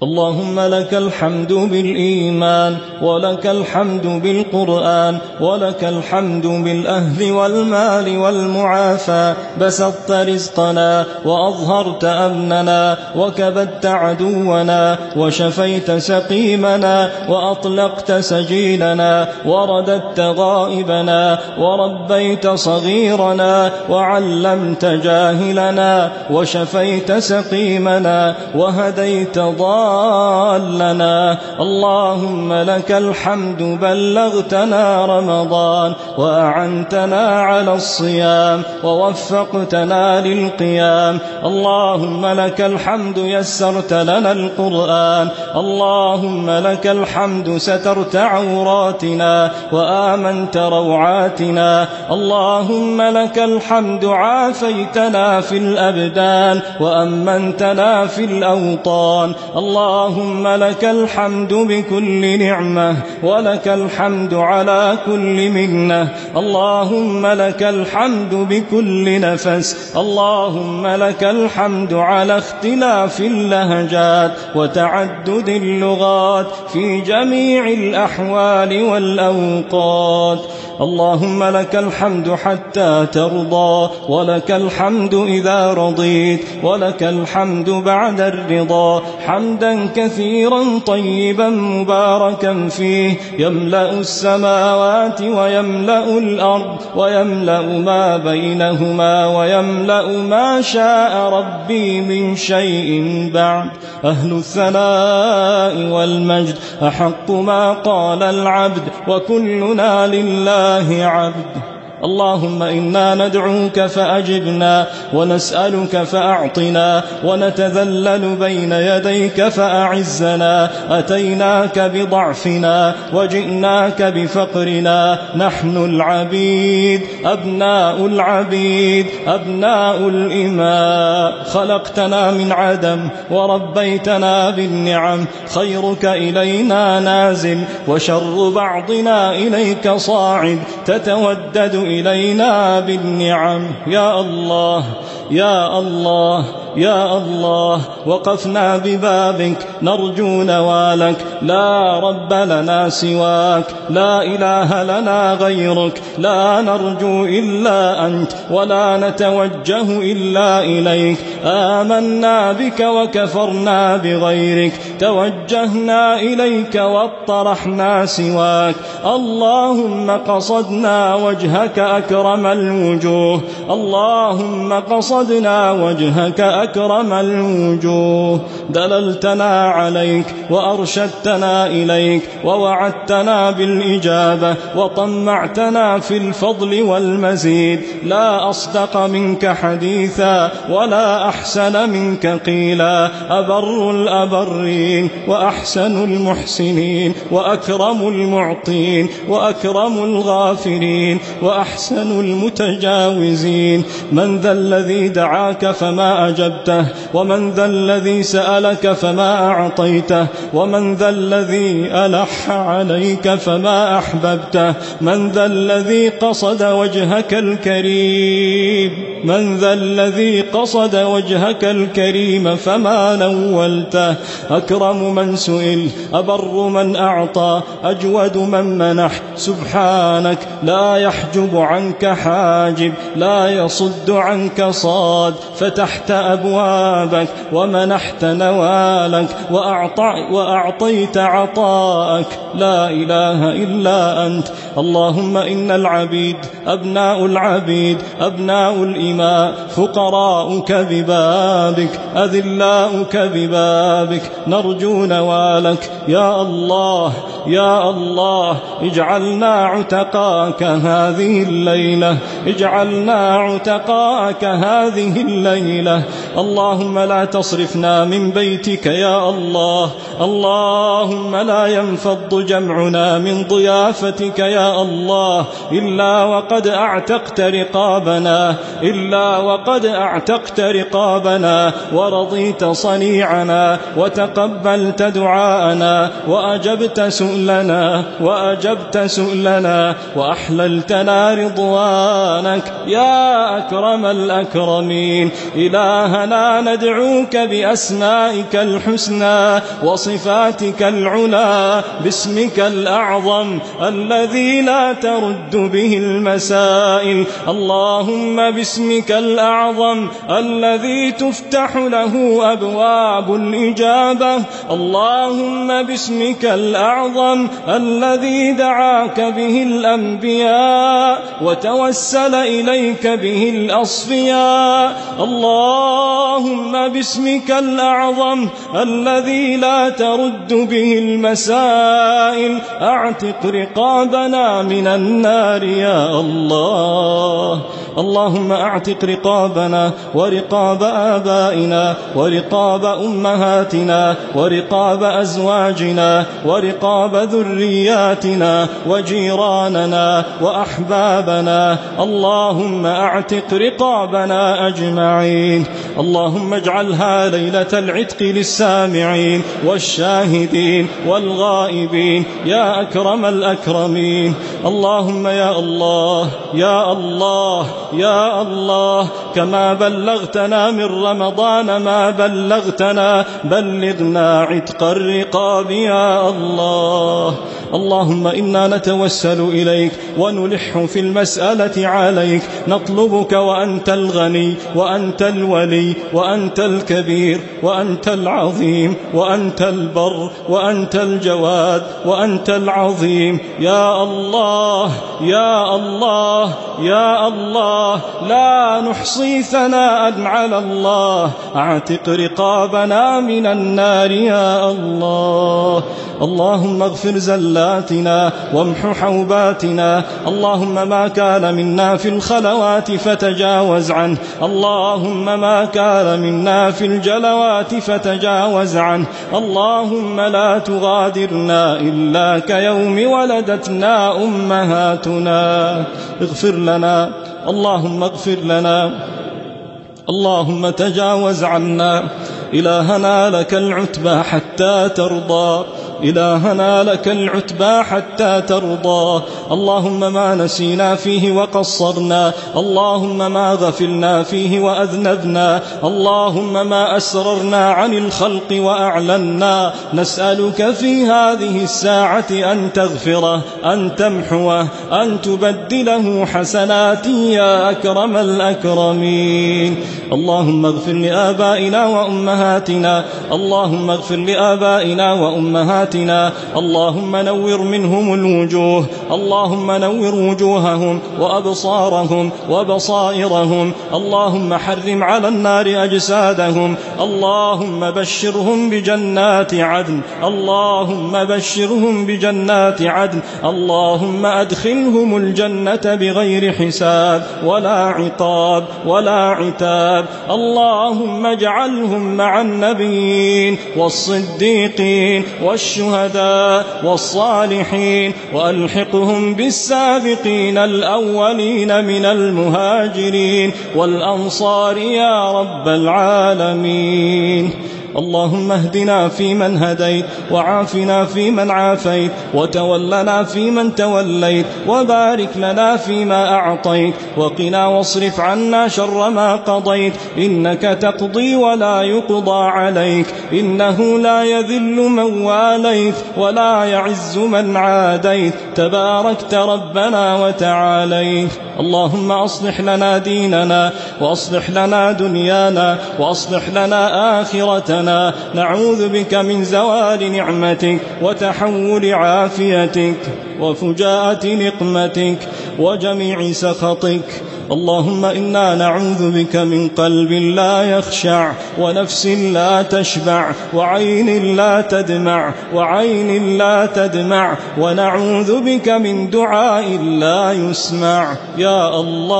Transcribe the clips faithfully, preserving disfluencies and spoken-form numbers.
اللهم لك الحمد بالإيمان، ولك الحمد بالقرآن، ولك الحمد بالأهل والمال والمعافى. بسطت رزقنا وأظهرت أمننا وكبدت عدونا وشفيت سقيمنا وأطلقت سجيلنا ورددت غائبنا وربيت صغيرنا وعلمت جاهلنا وشفيت سقيمنا وهديت ضالنا. اللهم لك الحمد بلغتنا رمضان وأعنتنا على الصيام ووفقتنا للقيام. اللهم لك الحمد يسرت لنا القرآن. اللهم لك الحمد سترت عوراتنا وآمنت روعاتنا. اللهم لك الحمد عافيتنا في الأبدان وأمنتنا في الأوطان. اللهم لك الحمد بكل نعمة، ولك الحمد على كل منة. اللهم لك الحمد بكل نفس. اللهم لك الحمد على اختلاف اللهجات وتعدد اللغات في جميع الأحوال والأوقات. اللهم لك الحمد حتى ترضى، ولك الحمد إذا رضيت، ولك الحمد بعد الرضا، حمدا كثيرا طيبا مباركا فيه، يملأ السماوات ويملأ الأرض ويملأ ما بينهما ويملأ ما شاء ربي من شيء بعد. أهل الثناء والمجد أحق ما قال العبد، وكلنا لله عبد. اللهم إنا ندعوك فأجبنا، ونسألك فأعطنا، ونتذلل بين يديك فأعزنا. أتيناك بضعفنا وجئناك بفقرنا، نحن العبيد أبناء العبيد أبناء الإماء. خلقتنا من عدم وربيتنا بالنعم، خيرك إلينا نازل وشر بعضنا إليك صاعد، تتودد إلينا بالنعم. يا الله يا الله يا الله، وقفنا ببابك نرجو نوالك، لا رب لنا سواك، لا إله لنا غيرك، لا نرجو إلا أنت ولا نتوجه إلا إليك. آمنا بك وكفرنا بغيرك، توجهنا إليك واطرحنا سواك. اللهم قصدنا وجهك أكرم الوجوه، اللهم قصدنا وجهك أكرم الوجوه. دللتنا عليك وأرشدتنا إليك، ووعدتنا بالإجابة، وطمعتنا في الفضل والمزيد. لا أصدق منك حديثا ولا أحسن منك قيلا. أبر الأبرين وأحسن المحسنين وأكرم المعطين وأكرم الغافرين وأحسن المتجاوزين. من ذا الذي دعاك فما أجبته، ومن ذا الذي سألك فما أعطيته، ومن ذا الذي ألح عليك فما أحببته، من ذا الذي قصد وجهك الكريم، من ذا الذي قصد وجهك الكريم فما نولته. أكرم من سئل، أبر من أعطى، أجود من منح. سبحانك لا يحجب عنك حاجب، لا يصد عنك صاد. فتحت أبوابك ومنحت نوالك وأعطيت عطاءك، لا إله إلا أنت. اللهم إن العبيد أبناء العبيد أبناء الإماء، فقراؤك ببابك، أذلاؤك ببابك، نرجو نوالك. يا الله يا الله، اجعلنا عتقاك هذه الليلة، اجعلنا عتقاك هذه الليلة. اللهم لا تصرفنا من بيتك يا الله، اللهم لا ينفض جمعنا من ضيافتك يا الله إلا وقد أعتقت رقابنا، إلا إلا وقد أعتقت رقابنا ورضيت صنيعنا وتقبلت دعاءنا وأجبت سؤلنا وأجبت سؤلنا وأحللتنا رضوانك يا أكرم الأكرمين. إلهنا ندعوك بأسمائك الحسنى وصفاتك العلى باسمك الأعظم الذي لا ترد به المسائل. اللهم باسمك الأعظم الذي تفتح له أبواب الإجابة. اللهم باسمك الأعظم الذي دعاك به الأنبياء وتوسل إليك به الأصفياء. اللهم باسمك الأعظم الذي لا ترد به المسائل أعتق رقابنا من النار يا الله. اللهم أعتق رقابنا ورقاب آبائنا ورقاب أمهاتنا ورقاب أزواجنا ورقاب ذرياتنا وجيراننا وأحبابنا. اللهم أعتق رقابنا أجمعين. اللهم اجعلها ليلة العتق للسامعين والشاهدين والغائبين يا أكرم الأكرمين. اللهم يا الله يا الله يا الله كما بلغتنا من رمضان ما بلغتنا بلغنا عتق الرقاب يا الله. اللهم إنا نتوسل إليك ونلح في المسألة عليك نطلبك وأنت الغني وأنت الولي وأنت الكبير وأنت العظيم وأنت البر وأنت الجواد وأنت العظيم يا الله يا الله يا الله. لا نحصي ثناء على الله. اعتق رقابنا من النار يا الله. اللهم اغفر زلاتنا وامح حوباتنا. اللهم ما كان منا في الخلوات فتجاوز عنه. اللهم ما كان منا في الجلوات فتجاوز عنه. اللهم لا تغادرنا إلا كيوم ولدتنا أمهاتنا. اغفر لنا اللهم اغفر لنا. اللهم تجاوز عنا. إلهنا لك العتبى حتى ترضى. إلهنا لك العتبى حتى ترضى. اللهم ما نسينا فيه وقصرنا. اللهم ما غفلنا فيه وأذنبنا. اللهم ما أسررنا عن الخلق وأعلنا. نسألك في هذه الساعة أن تغفره أن تمحوه أن تبدله حسنات يا أكرم الأكرمين. اللهم اغفر لآبائنا وأمهاتنا. اللهم اغفر لآبائنا وأمهاتنا. اللهم نور منهم الوجوه. اللهم نور وجوههم وأبصارهم وبصائرهم. اللهم حرم على النار أجسادهم. اللهم بشرهم بجنات عدن. اللهم بشرهم بجنات عدن. اللهم أدخلهم الجنة بغير حساب ولا عقاب ولا عتاب. اللهم اجعلهم مع النبيين والصديقين والشهداء والصالحين وألحقهم بالسابقين الأولين من المهاجرين والأنصار يا رب العالمين. اللهم اهدنا فيمن هديت وعافنا فيمن عافيت وتولنا فيمن توليت وبارك لنا فيما أعطيت وقنا واصرف عنا شر ما قضيت. إنك تقضي ولا يقضى عليك. إنه لا يذل من واليت ولا يعز من عاديت. تباركت ربنا وتعاليت. اللهم أصلح لنا ديننا وأصلح لنا دنيانا وأصلح لنا آخرتنا. نعوذ بك من زوال نعمتك وتحول عافيتك وفجاءة نقمتك وجميع سخطك. اللهم إنا نعوذ بك من قلب لا يخشع ونفس لا تشبع وعين لا تدمع وعين لا تدمع ونعوذ بك من دعاء لا يسمع. يا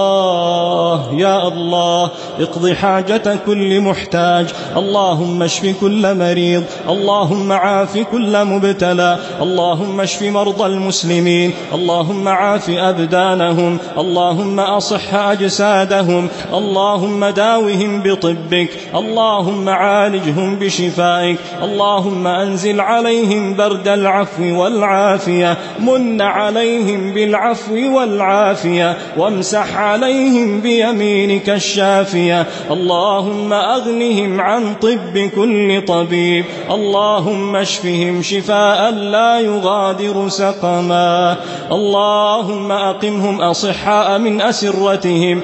الله يا الله اقض حاجة كل محتاج. اللهم اشف كل مريض. اللهم عاف كل مبتلى. اللهم اشف مرضى المسلمين. اللهم عاف أبدانهم. اللهم أصح وأصح أجسادهم. اللهم داوهم بطبك، اللهم عالجهم بشفائك، اللهم أنزل عليهم برد العفو والعافية، من عليهم بالعفو والعافية، وامسح عليهم بيمينك الشافية. اللهم أغنهم عن طب كل طبيب، اللهم اشفهم شفاء لا يغادر سقما. اللهم أقمهم أصحاء من أسرتهم،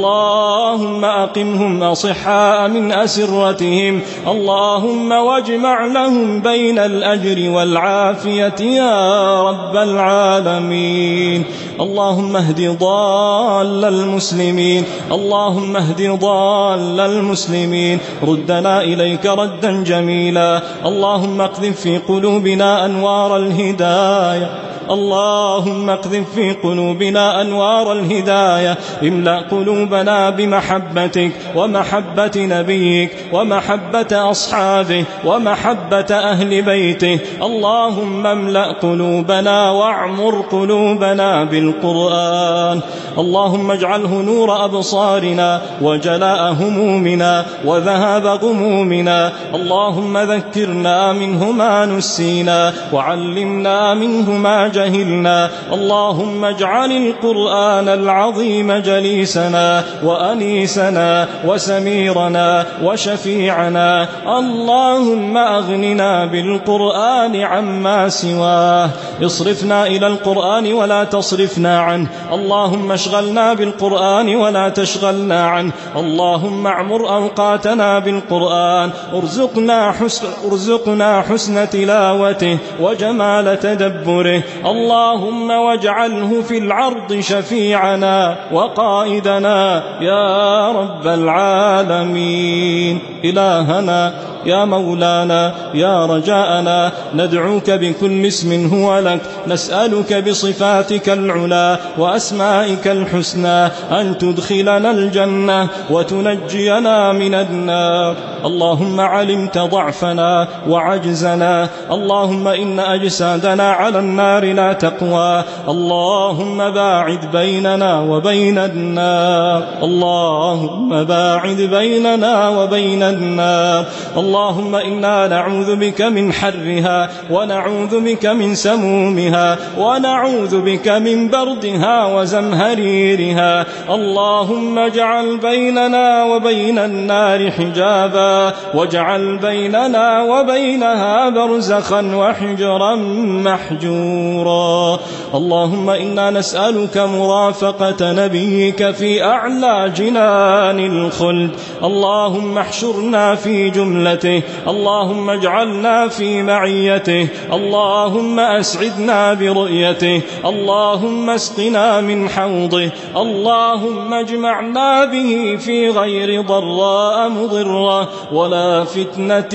اللهم أقمهم أصحاء من أسرتهم، اللهم واجمع لهم بين الأجر والعافية يا رب العالمين. اللهم اهد ضال المسلمين، اللهم اهد ضال المسلمين، ردنا إليك ردا جميلا. اللهم اقذف في قلوبنا أنوار الهداية، اللهم اقذف في قلوبنا أنوار الهداية، املأ قلوبنا بمحبتك ومحبة نبيك ومحبة أصحابه ومحبة أهل بيته. اللهم املأ قلوبنا واعمر قلوبنا بالقرآن. اللهم اجعله نور أبصارنا وجلاء همومنا وذهاب غمومنا. اللهم ذكرنا منه ما نسينا وعلمنا منه ما جهلنا. اللهم اجعل القرآن العظيم جليسنا وأنيسنا وسميرنا وشفيعنا. اللهم أغننا بالقرآن عما سواه، اصرفنا إلى القرآن ولا تصرفنا عنه. اللهم اشغلنا بالقرآن ولا تشغلنا عنه. اللهم اعمر أوقاتنا بالقرآن، ارزقنا حسن, ارزقنا حسن تلاوته وجمال تدبره. اللهم واجعله في العرض شفيعنا وقائدنا يا رب العالمين. إلهنا يا مولانا يا رجاءنا، ندعوك بكل اسم هو لك، نسألك بصفاتك العلا وأسمائك الحسنى أن تدخلنا الجنة وتنجينا من النار. اللهم علمت ضعفنا وعجزنا، اللهم إن أجسادنا على النار لا تقوى. اللهم باعد بيننا وبين النار، اللهم باعد بيننا وبين النار. اللهم إنا نعوذ بك من حرها ونعوذ بك من سمومها ونعوذ بك من بردها وزمهريرها. اللهم اجعل بيننا وبين النار حجابا، واجعل بيننا وبينها برزخا وحجرا محجورا. اللهم إنا نسألك مرافقة نبيك في أعلى جنان الخلد. اللهم احشرنا في جملته، اللهم اجعلنا في معيته، اللهم أسعدنا برؤيته، اللهم اسقنا من حوضه، اللهم اجمعنا به في غير ضراء مضرة ولا فتنة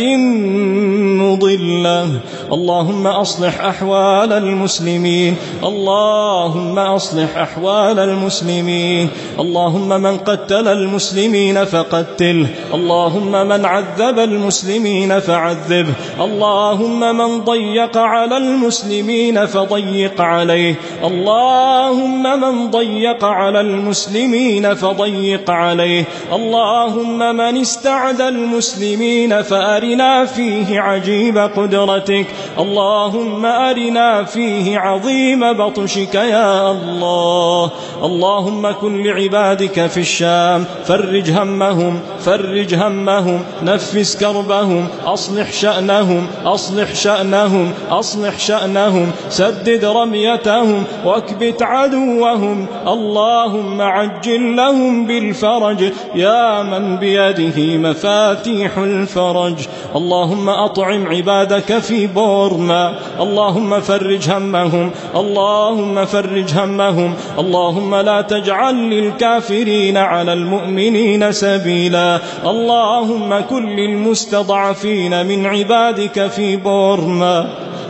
مضلة. اللهم أصلح أحوال المسلمين، اللهم أصلح أحوال المسلمين. اللهم من قتل المسلمين فقتله، اللهم من عذب المسلمين فعذبه، اللهم من ضيق على المسلمين فضيق عليه، اللهم من ضيق على المسلمين فضيق عليه. اللهم من استعد المسلمين فأرنا فيه عجيب قدرتك، اللهم أرنا فيه عظيم بطشك يا الله. اللهم كن لعبادك في الشام، فرج همهم فرج همهم نفس كربهم، أصلح شأنهم أصلح شأنهم أصلح شأنهم سدد رميتهم واكبت عدوهم. اللهم عجل لهم بالفرج يا من بيده مفاتيح الفرج. اللهم أطعم عبادك في بورما، اللهم فرج همهم اللهم فرج همهم. اللهم لا تجعل للكافرين على المؤمنين سبيلا. اللهم كن للمستضعفين من عبادك في بورما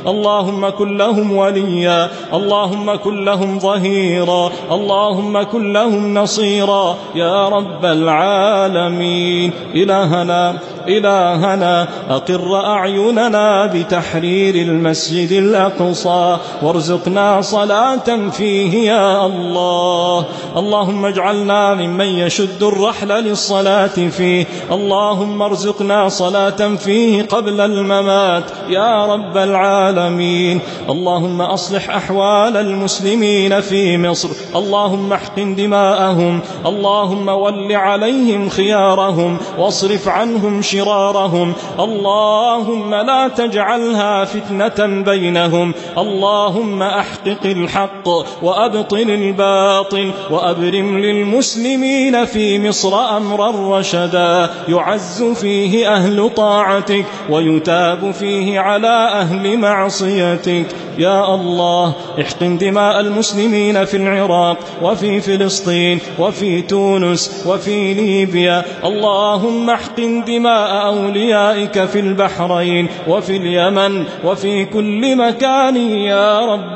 اللهم كن لهم وليا، اللهم كن لهم ظهيرا، اللهم كن لهم نصيرا يا رب العالمين. إلهنا إلهنا أقر أعيننا بتحرير المسجد الأقصى وارزقنا صلاة فيه يا الله. اللهم اجعلنا ممن يشد الرحل للصلاة فيه، اللهم ارزقنا صلاة فيه قبل الممات يا رب العالمين. اللهم أصلح أحوال المسلمين في مصر، اللهم احقن دماءهم، اللهم ول عليهم خيارهم واصرف عنهم شرارهم، اللهم لا تجعلها فتنة بينهم، اللهم أحقق الحق وأبطل الباطل وأبرم للمسلمين في مصر أمرا رشدا يعز فيه أهل طاعتك ويتاب فيه على أهل معصيتك يا الله. احقن دماء المسلمين في العراق وفي فلسطين وفي تونس وفي ليبيا، اللهم احقن دماء أوليائك في البحرين وفي اليمن وفي كل مكان يا رب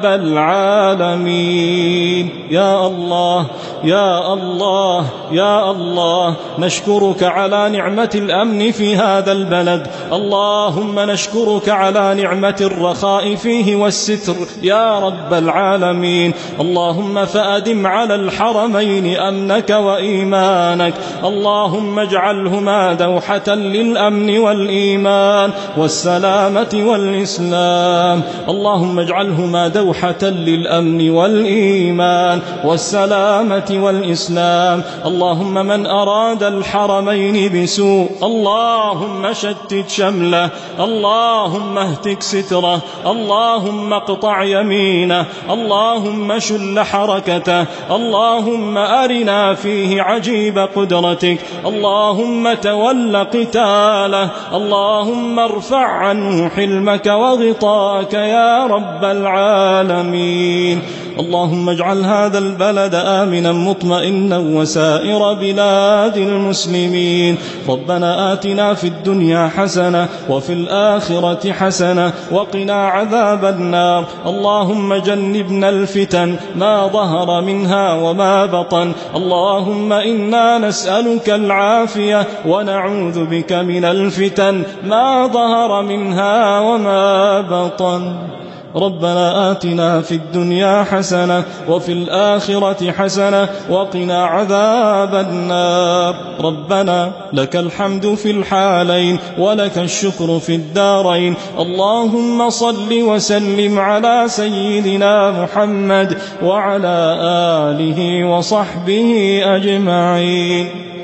العالمين. يا الله يا الله يا الله، نشكرك على نعمة الأمن في هذا البلد، اللهم نشكرك على نعمة الرخاء فيه والستر يا رب العالمين. اللهم فأدم على الحرمين أمنك وإيمانك، اللهم اجعلهما دوحة للأمن والإيمان والسلامة والإسلام، اللهم اجعلهما دوحة للأمن والإيمان والسلامة والإسلام. اللهم من أراد الحرمين بسوء اللهم شتت شمله، اللهم اهتك ستره، اللهم اقطع يمينه، اللهم شل حركته، اللهم أرنا فيه عجيب قدرتك، اللهم تول قتاله، اللهم ارفع عنه حلمك وغطاءك يا رب العالمين. اللهم اجعل هذا البلد آمنا مطمئنا وسائر بلاد المسلمين. ربنا آتنا في الدنيا حسنة وفي الآخرة حسنة وقنا عذاب النار. اللهم جنبنا الفتن ما ظهر منها وما بطن، اللهم إنا نسألك العافية ونعوذ بك من الفتن ما ظهر منها وما بطن. ربنا آتنا في الدنيا حسنة وفي الآخرة حسنة وقنا عذاب النار. ربنا لك الحمد في الحالين ولك الشكر في الدارين. اللهم صل وسلم على سيدنا محمد وعلى آله وصحبه أجمعين.